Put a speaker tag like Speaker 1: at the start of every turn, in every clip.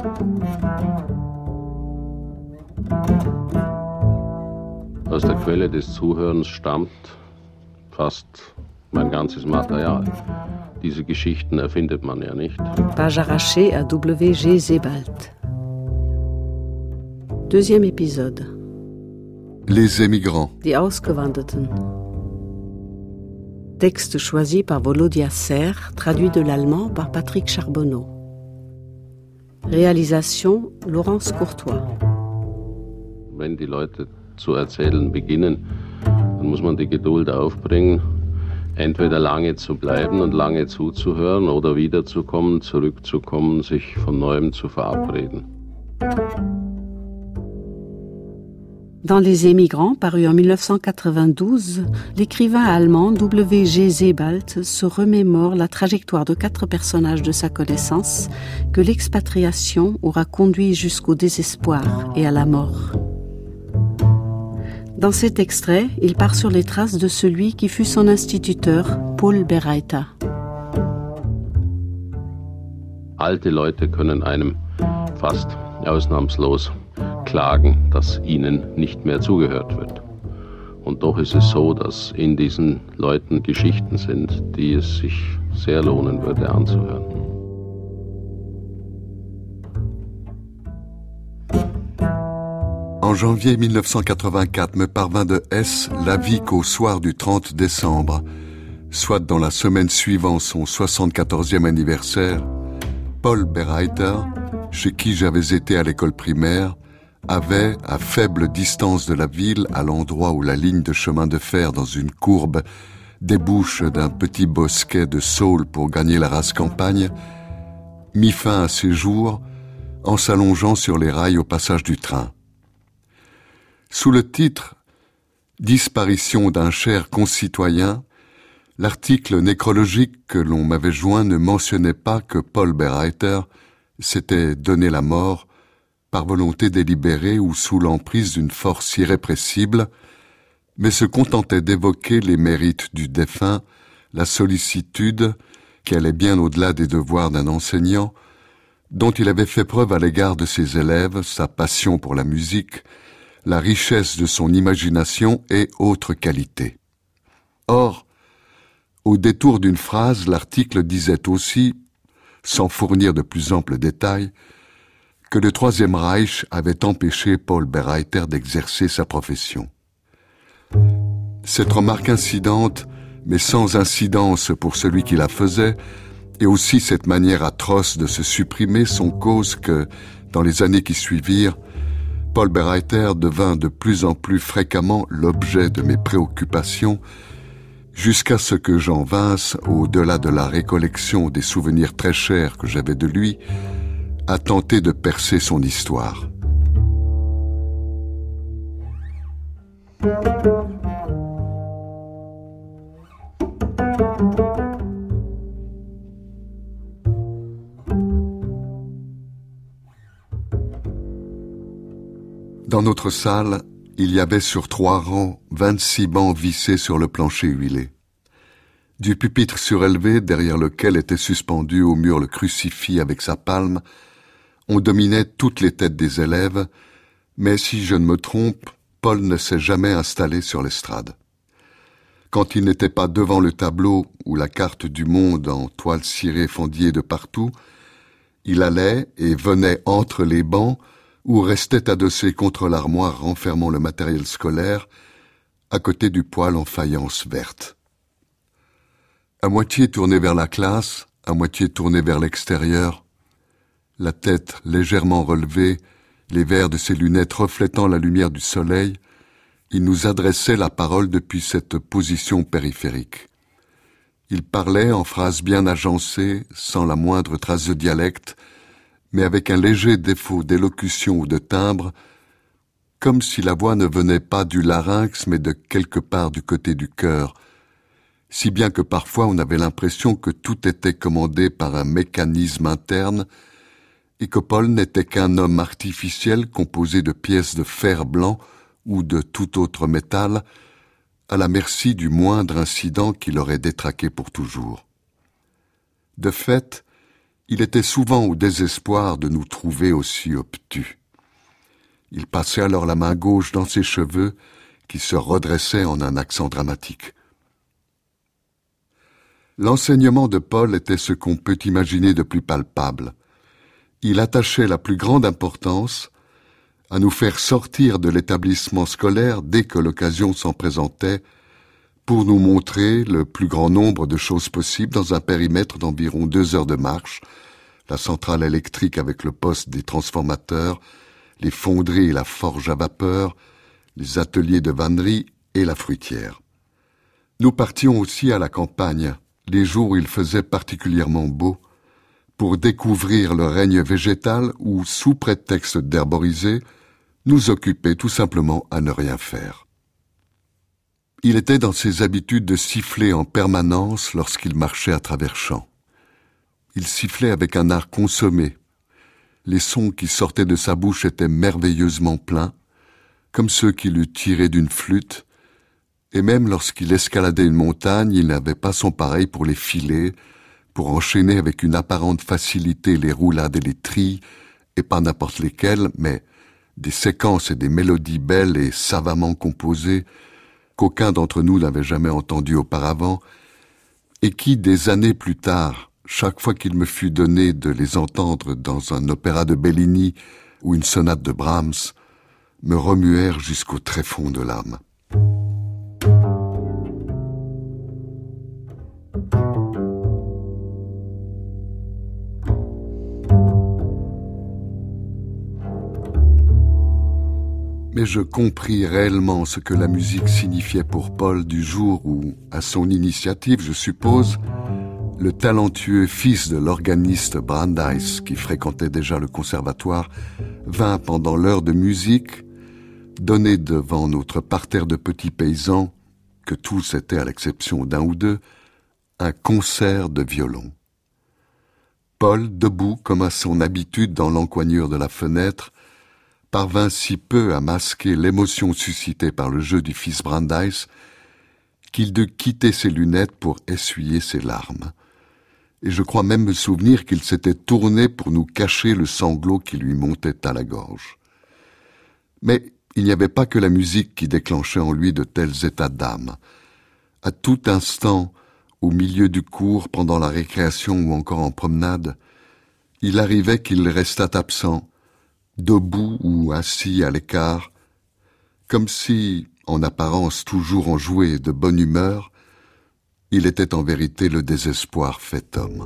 Speaker 1: Aus der Quelle des Zuhörens stammt fast mein ganzes Material. Diese Geschichten erfindet man ja nicht.
Speaker 2: Page arrachée à W.G. Sebald. Deuxième épisode.
Speaker 3: Les émigrants.
Speaker 2: Die Ausgewanderten. Texte choisi par Volodya Serre, traduit de l'allemand par Patrick Charbonneau. Réalisation Laurence Courtois.
Speaker 1: Wenn die Leute zu erzählen beginnen, dann muss man die Geduld aufbringen, entweder lange zu bleiben und lange zuzuhören oder wiederzukommen, zurückzukommen, sich von Neuem zu verabreden.
Speaker 2: Dans Les Émigrants, paru en 1992, l'écrivain allemand W.G. Sebald se remémore la trajectoire de 4 personnages de sa connaissance que l'expatriation aura conduit jusqu'au désespoir et à la mort. Dans cet extrait, il part sur les traces de celui qui fut son instituteur, Paul Bereiter.
Speaker 1: Alte Leute können einem fast ausnahmslos klagen, dass ihnen nicht mehr zugehört wird. Und doch ist es so, dass in diesen Leuten Geschichten sind, die es sich sehr lohnen würde anzuhören.
Speaker 3: En janvier 1984 me parvint de Hesse l'avis qu'au soir du 30 décembre, soit dans la semaine suivant son 74e anniversaire, Paul Bereiter, chez qui j'avais été à l'école primaire, avait, à faible distance de la ville, à l'endroit où la ligne de chemin de fer dans une courbe débouche d'un petit bosquet de saules pour gagner la rase campagne, mis fin à ses jours en s'allongeant sur les rails au passage du train. Sous le titre « Disparition d'un cher concitoyen », l'article nécrologique que l'on m'avait joint ne mentionnait pas que Paul Bereiter s'était donné la mort par volonté délibérée ou sous l'emprise d'une force irrépressible, mais se contentait d'évoquer les mérites du défunt, la sollicitude, qui allait bien au-delà des devoirs d'un enseignant, dont il avait fait preuve à l'égard de ses élèves, sa passion pour la musique, la richesse de son imagination et autres qualités. Or, au détour d'une phrase, l'article disait aussi, sans fournir de plus amples détails, que le Troisième Reich avait empêché Paul Bereiter d'exercer sa profession. Cette remarque incidente, mais sans incidence pour celui qui la faisait, et aussi cette manière atroce de se supprimer sont cause que, dans les années qui suivirent, Paul Bereiter devint de plus en plus fréquemment l'objet de mes préoccupations, jusqu'à ce que j'en vinsse, au-delà de la récollection des souvenirs très chers que j'avais de lui, à tenter de percer son histoire. Dans notre salle, il y avait sur 3 rangs 26 bancs vissés sur le plancher huilé. Du pupitre surélevé, derrière lequel était suspendu au mur le crucifix avec sa palme, on dominait toutes les têtes des élèves, mais si je ne me trompe, Paul ne s'est jamais installé sur l'estrade. Quand il n'était pas devant le tableau ou la carte du monde en toile cirée fendillée de partout, il allait et venait entre les bancs ou restait adossé contre l'armoire renfermant le matériel scolaire, à côté du poêle en faïence verte. À moitié tourné vers la classe, à moitié tourné vers l'extérieur, la tête légèrement relevée, les verres de ses lunettes reflétant la lumière du soleil, il nous adressait la parole depuis cette position périphérique. Il parlait en phrases bien agencées, sans la moindre trace de dialecte, mais avec un léger défaut d'élocution ou de timbre, comme si la voix ne venait pas du larynx, mais de quelque part du côté du cœur, si bien que parfois on avait l'impression que tout était commandé par un mécanisme interne, et que Paul n'était qu'un homme artificiel composé de pièces de fer blanc ou de tout autre métal, à la merci du moindre incident qui l'aurait détraqué pour toujours. De fait, Il était souvent au désespoir de nous trouver aussi obtus. Il passait alors la main gauche dans ses cheveux, qui se redressaient en un accent dramatique. L'enseignement de Paul était ce qu'on peut imaginer de plus palpable. Il attachait la plus grande importance à nous faire sortir de l'établissement scolaire dès que l'occasion s'en présentait, pour nous montrer le plus grand nombre de choses possibles dans un périmètre d'environ 2 heures de marche, la centrale électrique avec le poste des transformateurs, les fonderies et la forge à vapeur, les ateliers de vannerie et la fruitière. Nous partions aussi à la campagne, les jours où il faisait particulièrement beau, pour découvrir le règne végétal ou, sous prétexte d'herboriser, nous occuper tout simplement à ne rien faire. Il était dans ses habitudes de siffler en permanence lorsqu'il marchait à travers champs. Il sifflait avec un art consommé. Les sons qui sortaient de sa bouche étaient merveilleusement pleins, comme ceux qu'il eût tirés d'une flûte, et même lorsqu'il escaladait une montagne, il n'avait pas son pareil pour les filer, pour enchaîner avec une apparente facilité les roulades et les trilles, et pas n'importe lesquelles, mais des séquences et des mélodies belles et savamment composées qu'aucun d'entre nous n'avait jamais entendues auparavant, et qui, des années plus tard, chaque fois qu'il me fut donné de les entendre dans un opéra de Bellini ou une sonate de Brahms, me remuèrent jusqu'au tréfonds de l'âme. Mais je compris réellement ce que la musique signifiait pour Paul du jour où, à son initiative, je suppose, le talentueux fils de l'organiste Brandeis, qui fréquentait déjà le conservatoire, vint pendant l'heure de musique donner devant notre parterre de petits paysans, que tous étaient à l'exception d'un ou deux, un concert de violon. Paul, debout comme à son habitude dans l'encoignure de la fenêtre, parvint si peu à masquer l'émotion suscitée par le jeu du fils Brandeis qu'il dut quitter ses lunettes pour essuyer ses larmes. Et je crois même me souvenir qu'il s'était tourné pour nous cacher le sanglot qui lui montait à la gorge. Mais il n'y avait pas que la musique qui déclenchait en lui de tels états d'âme. À tout instant, au milieu du cours, pendant la récréation ou encore en promenade, il arrivait qu'il restât absent, debout ou assis à l'écart, comme si, en apparence toujours enjoué et de bonne humeur, il était en vérité le désespoir fait homme.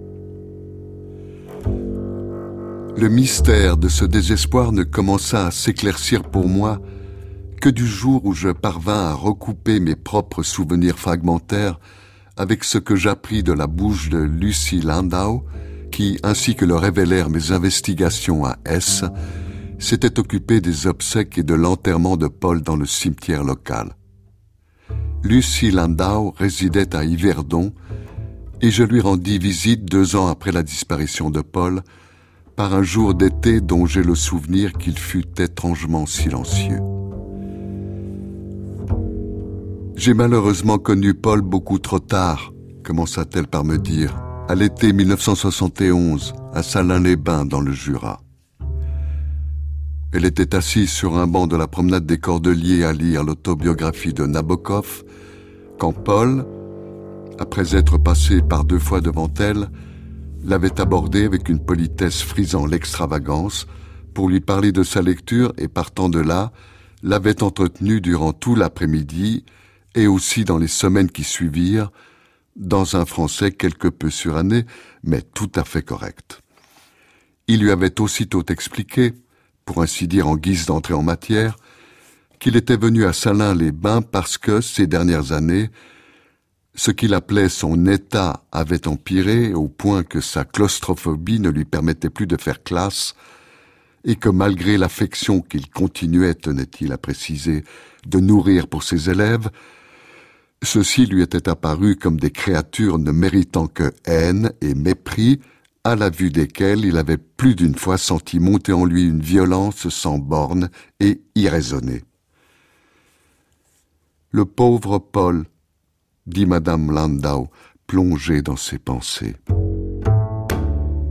Speaker 3: Le mystère de ce désespoir ne commença à s'éclaircir pour moi que du jour où je parvins à recouper mes propres souvenirs fragmentaires avec ce que j'appris de la bouche de Lucy Landau, qui, ainsi que le révélèrent mes investigations à S, s'était occupée des obsèques et de l'enterrement de Paul dans le cimetière local. Lucy Landau résidait à Yverdon et je lui rendis visite 2 ans après la disparition de Paul, par un jour d'été dont j'ai le souvenir qu'il fut étrangement silencieux. J'ai malheureusement connu Paul beaucoup trop tard, commença-t-elle par me dire, à l'été 1971, à Salins-les-Bains, dans le Jura. Elle était assise sur un banc de la promenade des Cordeliers à lire l'autobiographie de Nabokov, quand Paul, après être passé par 2 fois devant elle, l'avait abordée avec une politesse frisant l'extravagance pour lui parler de sa lecture et, partant de là, l'avait entretenue durant tout l'après-midi et aussi dans les semaines qui suivirent, dans un français quelque peu suranné, mais tout à fait correct. Il lui avait aussitôt expliqué, pour ainsi dire en guise d'entrée en matière, qu'il était venu à Salins-les-Bains parce que, ces dernières années, ce qu'il appelait son état avait empiré au point que sa claustrophobie ne lui permettait plus de faire classe et que malgré l'affection qu'il continuait, tenait-il à préciser, de nourrir pour ses élèves, ceux-ci lui étaient apparus comme des créatures ne méritant que haine et mépris, à la vue desquelles il avait plus d'une fois senti monter en lui une violence sans borne et irraisonnée. « Le pauvre Paul », dit Madame Landau, plongée dans ses pensées.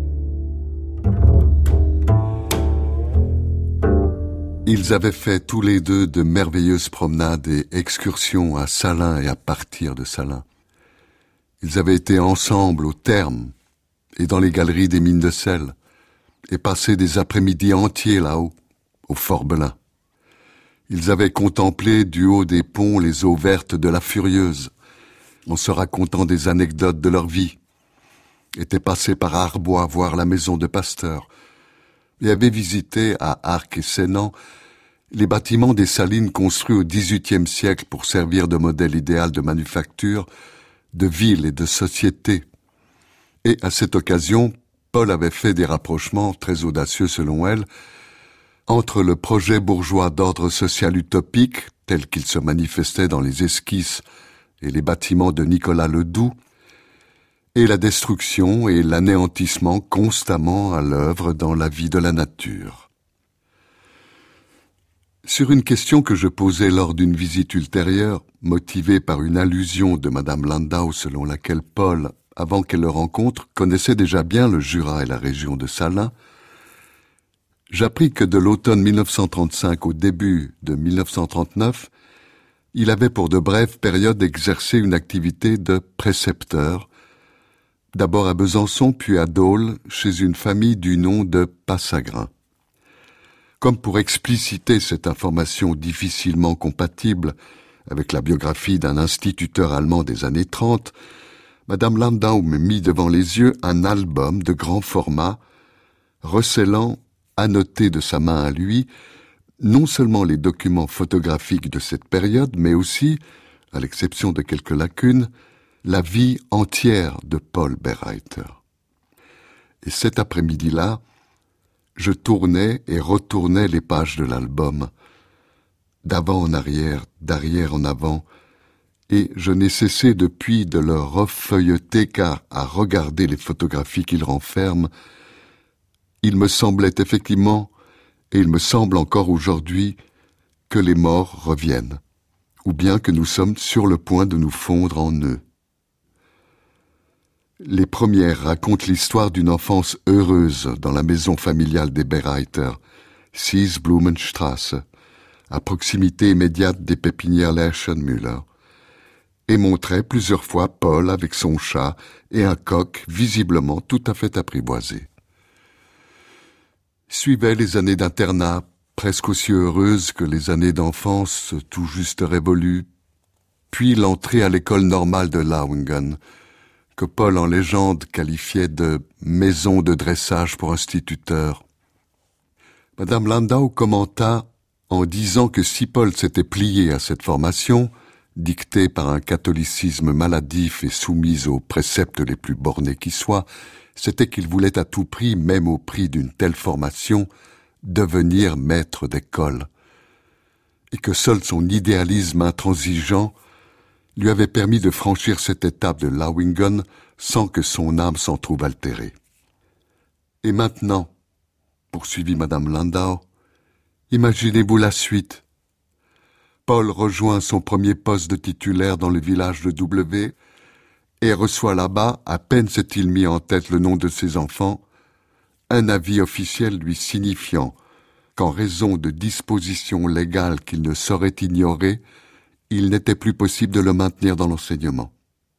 Speaker 3: Ils avaient fait tous les deux de merveilleuses promenades et excursions à Salins et à partir de Salins. Ils avaient été ensemble au Terme et dans les galeries des mines de sel et passé des après-midi entiers là-haut, au Fort Belin. Ils avaient contemplé du haut des ponts les eaux vertes de la Furieuse, en se racontant des anecdotes de leur vie, étaient passés par Arbois voir la maison de Pasteur, et avaient visité à Arc et Sénan les bâtiments des salines construits au XVIIIe siècle pour servir de modèle idéal de manufacture, de ville et de société. Et à cette occasion, Paul avait fait des rapprochements, très audacieux selon elle, entre le projet bourgeois d'ordre social utopique, tel qu'il se manifestait dans les esquisses et les bâtiments de Nicolas Ledoux, et la destruction et l'anéantissement constamment à l'œuvre dans la vie de la nature. Sur une question que je posais lors d'une visite ultérieure, motivée par une allusion de Madame Landau selon laquelle Paul, avant qu'elle le rencontre, connaissait déjà bien le Jura et la région de Salins, j'appris que de l'automne 1935 au début de 1939, il avait pour de brèves périodes exercé une activité de précepteur, d'abord à Besançon puis à Dole, chez une famille du nom de Passagrin. Comme pour expliciter cette information difficilement compatible avec la biographie d'un instituteur allemand des années 30, Madame Landau me mit devant les yeux un album de grand format, recélant, annoté de sa main à lui, non seulement les documents photographiques de cette période, mais aussi, à l'exception de quelques lacunes, la vie entière de Paul Berreiter. Et cet après-midi-là, je tournais et retournais les pages de l'album, d'avant en arrière, d'arrière en avant, et je n'ai cessé depuis de le refeuilleter car, à regarder les photographies qu'il renferme, il me semblait effectivement, et il me semble encore aujourd'hui, que les morts reviennent, ou bien que nous sommes sur le point de nous fondre en eux. Les premières racontent l'histoire d'une enfance heureuse dans la maison familiale des Berreiter, 6 Blumenstrasse, à proximité immédiate des pépinières Lerchenmüller, et montraient plusieurs fois Paul avec son chat et un coq visiblement tout à fait apprivoisé. Suivaient les années d'internat, presque aussi heureuses que les années d'enfance tout juste révolues, puis l'entrée à l'école normale de Lauingen, que Paul en légende qualifiait de « maison de dressage pour instituteurs ». Madame Landau commenta en disant que si Paul s'était plié à cette formation, dictée par un catholicisme maladif et soumise aux préceptes les plus bornés qui soient, c'était qu'il voulait à tout prix, même au prix d'une telle formation, devenir maître d'école, et que seul son idéalisme intransigeant lui avait permis de franchir cette étape de Lauingen sans que son âme s'en trouve altérée. Et maintenant, poursuivit Madame Landau, imaginez-vous la suite. Paul rejoint son premier poste de titulaire dans le village de W et reçoit là-bas, à peine s'est-il mis en tête le nom de ses enfants, un avis officiel lui signifiant qu'en raison de dispositions légales qu'il ne saurait ignorer, il n'était plus possible de le maintenir dans l'enseignement.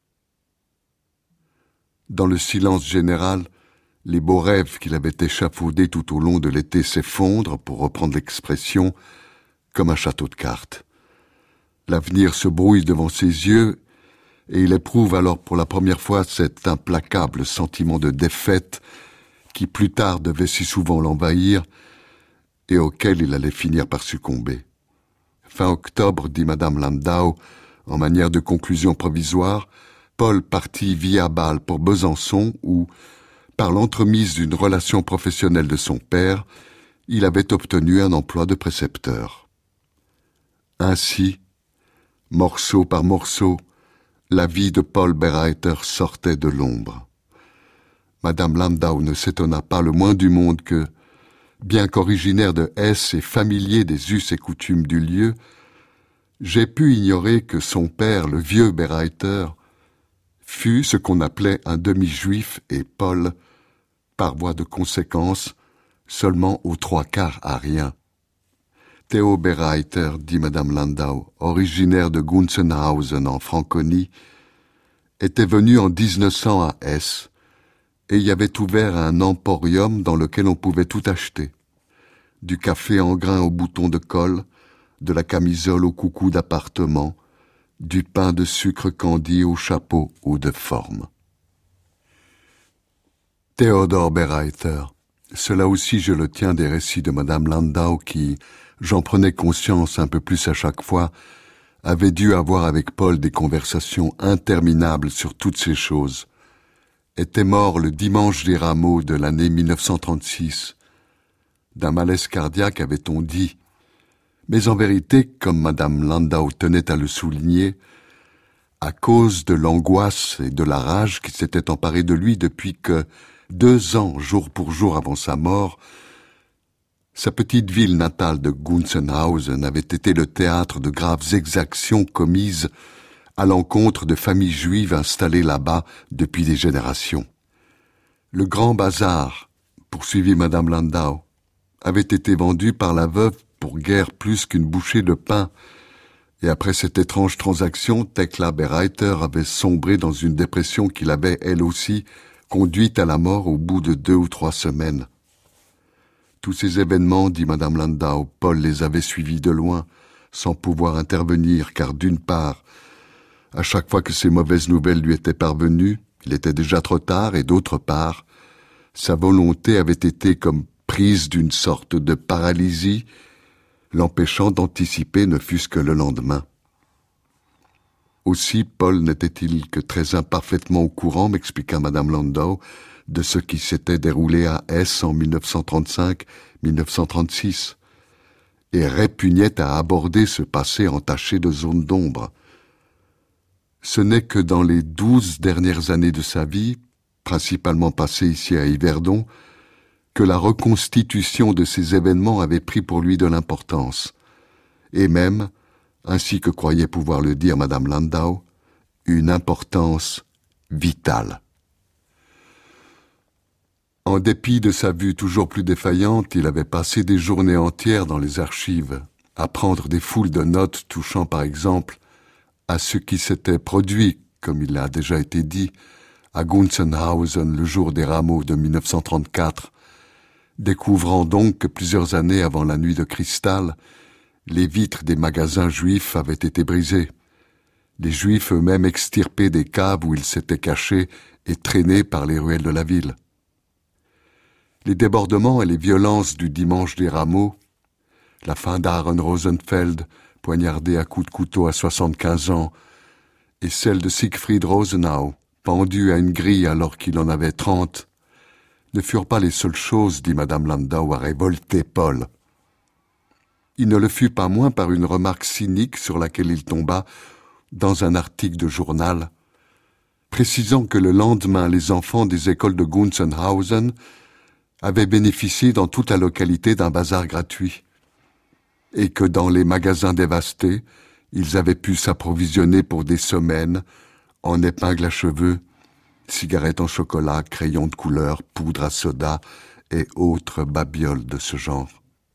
Speaker 3: Dans le silence général, les beaux rêves qu'il avait échafaudés tout au long de l'été s'effondrent, pour reprendre l'expression, comme un château de cartes. L'avenir se brouille devant ses yeux, et il éprouve alors pour la première fois cet implacable sentiment de défaite qui plus tard devait si souvent l'envahir et auquel il allait finir par succomber. Fin octobre, dit Madame Landau, en manière de conclusion provisoire, Paul partit via Bâle pour Besançon où, par l'entremise d'une relation professionnelle de son père, il avait obtenu un emploi de précepteur. Ainsi, morceau par morceau, la vie de Paul Berreiter sortait de l'ombre. Madame Landau ne s'étonna pas le moins du monde que, bien qu'originaire de Hesse et familier des us et coutumes du lieu, j'ai pu ignorer que son père, le vieux Berreiter, fut ce qu'on appelait un demi-juif et Paul, par voie de conséquence, seulement aux 3/4 arien. Theo Berreiter, dit Madame Landau, originaire de Gunzenhausen en Franconie, était venu en 1900 à Hesse et y avait ouvert un emporium dans lequel on pouvait tout acheter. Du café en grains au bouton de colle, de la camisole au coucou d'appartement, du pain de sucre candi au chapeau ou de forme. Theodor Berreiter, cela aussi je le tiens des récits de Madame Landau qui, j'en prenais conscience un peu plus à chaque fois, avait dû avoir avec Paul des conversations interminables sur toutes ces choses, était mort le dimanche des Rameaux de l'année 1936. D'un malaise cardiaque, avait-on dit, mais en vérité, comme Madame Landau tenait à le souligner, à cause de l'angoisse et de la rage qui s'étaient emparés de lui depuis que, 2 ans, jour pour jour avant sa mort, sa petite ville natale de Gunzenhausen avait été le théâtre de graves exactions commises à l'encontre de familles juives installées là-bas depuis des générations. Le grand bazar, poursuivit Madame Landau, avait été vendu par la veuve pour guère plus qu'une bouchée de pain, et après cette étrange transaction, Thekla Berreiter avait sombré dans une dépression qui l'avait, elle aussi, conduite à la mort au bout de 2 ou 3 semaines. Tous ces événements, dit Madame Landau, Paul les avait suivis de loin, sans pouvoir intervenir, car d'une part, à chaque fois que ces mauvaises nouvelles lui étaient parvenues, il était déjà trop tard, et d'autre part, sa volonté avait été comme prise d'une sorte de paralysie, l'empêchant d'anticiper ne fût-ce que le lendemain. Aussi, Paul n'était-il que très imparfaitement au courant, m'expliqua Madame Landau, de ce qui s'était déroulé à Hesse en 1935-1936, et répugnait à aborder ce passé entaché de zones d'ombre. Ce n'est que dans les 12 dernières années de sa vie, principalement passées ici à Yverdon, que la reconstitution de ces événements avait pris pour lui de l'importance, et même, ainsi que croyait pouvoir le dire Madame Landau, une importance vitale. En dépit de sa vue toujours plus défaillante, il avait passé des journées entières dans les archives, à prendre des foules de notes touchant par exemple à ce qui s'était produit, comme il a déjà été dit, à Gunzenhausen le jour des Rameaux de 1934, découvrant donc que plusieurs années avant la nuit de cristal, les vitres des magasins juifs avaient été brisées, les juifs eux-mêmes extirpés des caves où ils s'étaient cachés et traînés par les ruelles de la ville. Les débordements et les violences du dimanche des Rameaux, la fin d'Aaron Rosenfeld, poignardé à coups de couteau à 75 ans, et celle de Siegfried Rosenau, pendu à une grille alors qu'il en avait 30, ne furent pas les seules choses, dit Madame Landau, à révolter Paul. Il ne le fut pas moins par une remarque cynique sur laquelle il tomba dans un article de journal, précisant que le lendemain les enfants des écoles de Gunzenhausen avaient bénéficié dans toute la localité d'un bazar gratuit, et que dans les magasins dévastés, ils avaient pu s'approvisionner pour des semaines en épingles à cheveux, cigarettes en chocolat, crayons de couleur, poudre à soda et autres babioles de ce genre.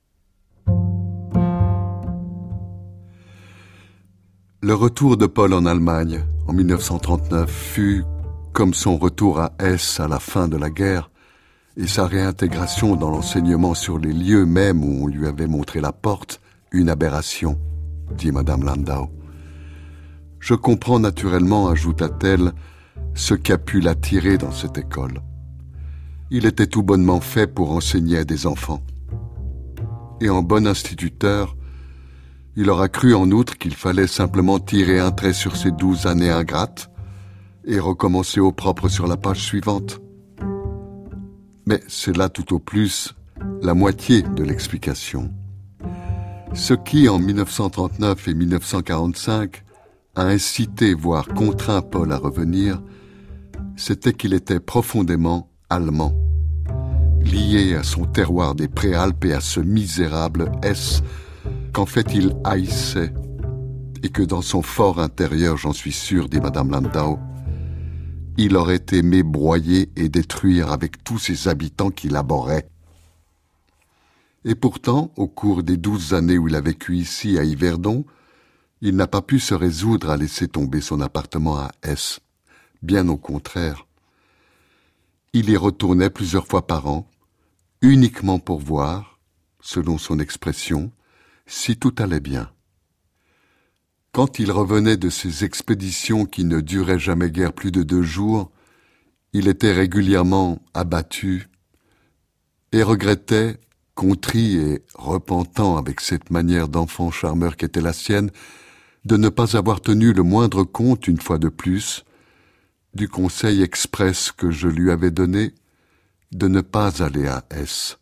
Speaker 3: Le retour de Paul en Allemagne, en 1939, fut, comme son retour à Hesse à la fin de la guerre, et sa réintégration dans l'enseignement sur les lieux mêmes où on lui avait montré la porte, une aberration, dit Madame Landau. Je comprends naturellement, ajouta-t-elle, ce qui a pu l'attirer dans cette école. Il était tout bonnement fait pour enseigner à des enfants. Et en bon instituteur, il aura cru en outre qu'il fallait simplement tirer un trait sur ces 12 années ingrates et recommencer au propre sur la page suivante. Mais c'est là tout au plus la moitié de l'explication. Ce qui, en 1939 et 1945, a incité, voire contraint Paul à revenir, c'était qu'il était profondément allemand, lié à son terroir des Préalpes et à ce misérable Hesse qu'en fait il haïssait, et que dans son fort intérieur, j'en suis sûr, dit Madame Landau, il aurait aimé broyer et détruire avec tous ses habitants qu'il abhorrait. Et pourtant, au cours des 12 années où il a vécu ici, à Yverdon, il n'a pas pu se résoudre à laisser tomber son appartement à S. Bien au contraire. Il y retournait plusieurs fois par an, uniquement pour voir, selon son expression, si tout allait bien. Quand il revenait de ces expéditions qui ne duraient jamais guère plus de 2 jours, il était régulièrement abattu et regrettait, contrit et repentant avec cette manière d'enfant charmeur qu'était la sienne, de ne pas avoir tenu le moindre compte, une fois de plus, du conseil express que je lui avais donné de ne pas aller à S.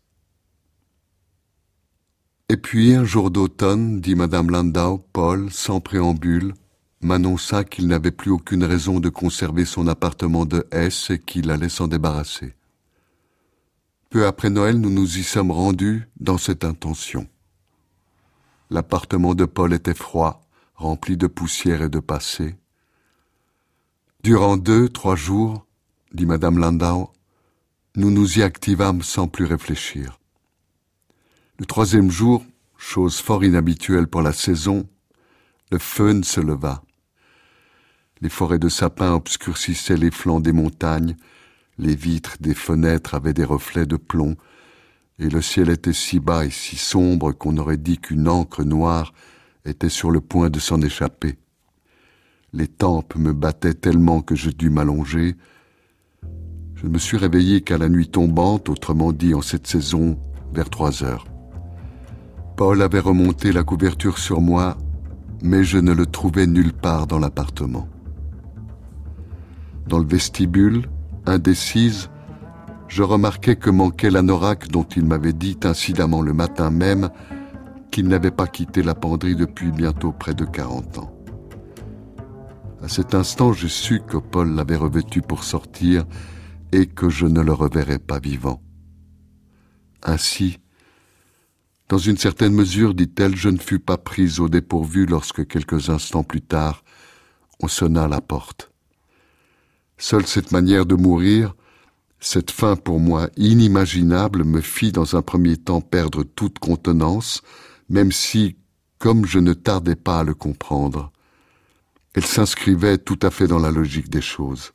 Speaker 3: Et puis, un jour d'automne, dit Madame Landau, Paul, sans préambule, m'annonça qu'il n'avait plus aucune raison de conserver son appartement de S et qu'il allait s'en débarrasser. Peu après Noël, nous nous y sommes rendus dans cette intention. L'appartement de Paul était froid, rempli de poussière et de passé. Durant 2-3 jours, dit Madame Landau, nous nous y activâmes sans plus réfléchir. Le 3e jour, chose fort inhabituelle pour la saison, le fön se leva. Les forêts de sapins obscurcissaient les flancs des montagnes, les vitres des fenêtres avaient des reflets de plomb, et le ciel était si bas et si sombre qu'on aurait dit qu'une encre noire était sur le point de s'en échapper. Les tempes me battaient tellement que je dus m'allonger. Je ne me suis réveillé qu'à la nuit tombante, autrement dit en cette saison, vers 3 heures. Paul avait remonté la couverture sur moi, mais je ne le trouvais nulle part dans l'appartement. Dans le vestibule, indécise, je remarquai que manquait l'anorak dont il m'avait dit incidemment le matin même qu'il n'avait pas quitté la penderie depuis bientôt près de 40 ans. À cet instant, je sus que Paul l'avait revêtu pour sortir et que je ne le reverrais pas vivant. Ainsi, dans une certaine mesure, dit-elle, je ne fus pas prise au dépourvu lorsque, quelques instants plus tard, on sonna à la porte. Seule cette manière de mourir, cette fin pour moi inimaginable, me fit dans un premier temps perdre toute contenance, même si, comme je ne tardais pas à le comprendre, elle s'inscrivait tout à fait dans la logique des choses.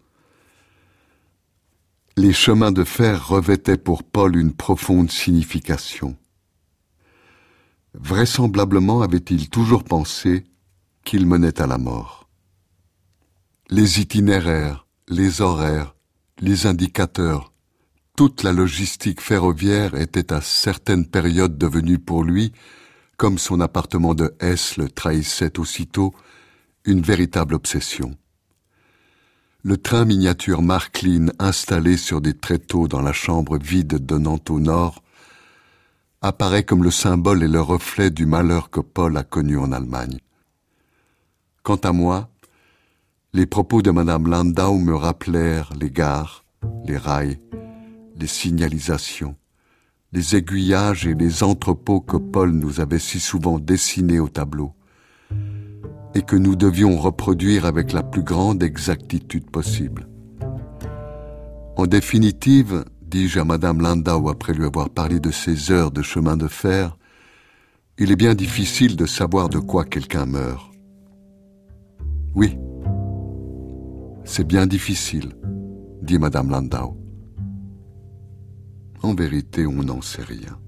Speaker 3: Les chemins de fer revêtaient pour Paul une profonde signification. Vraisemblablement avait-il toujours pensé qu'il menait à la mort. Les itinéraires, les horaires, les indicateurs, toute la logistique ferroviaire était à certaines périodes devenue pour lui, comme son appartement de S le trahissait aussitôt, une véritable obsession. Le train miniature Märklin installé sur des tréteaux dans la chambre vide donnant au nord apparaît comme le symbole et le reflet du malheur que Paul a connu en Allemagne. Quant à moi, les propos de Madame Landau me rappelèrent les gares, les rails, les signalisations, les aiguillages et les entrepôts que Paul nous avait si souvent dessinés au tableau et que nous devions reproduire avec la plus grande exactitude possible. En définitive, dis-je à Madame Landau après lui avoir parlé de ces heures de chemin de fer, il est bien difficile de savoir de quoi quelqu'un meurt. Oui, c'est bien difficile, dit Madame Landau. En vérité, on n'en sait rien.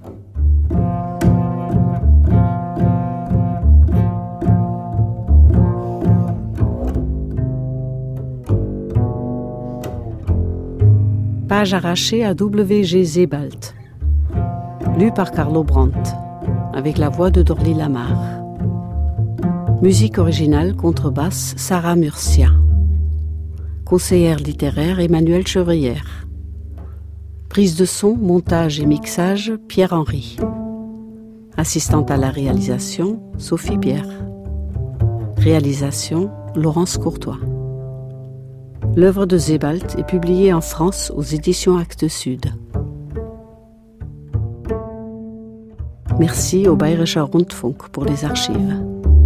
Speaker 2: Page arrachée à W.G. Sebald. Lu par Carlo Brandt, avec la voix de Dorly Lamarre. Musique originale, contrebasse, Sarah Murcia. Conseillère littéraire, Emmanuelle Chevrière. Prise de son, montage et mixage, Pierre-Henry. Assistante à la réalisation, Sophie Pierre. Réalisation, Laurence Courtois. L'œuvre de Sebald est publiée en France aux éditions Actes Sud. Merci au Bayerischer Rundfunk pour les archives.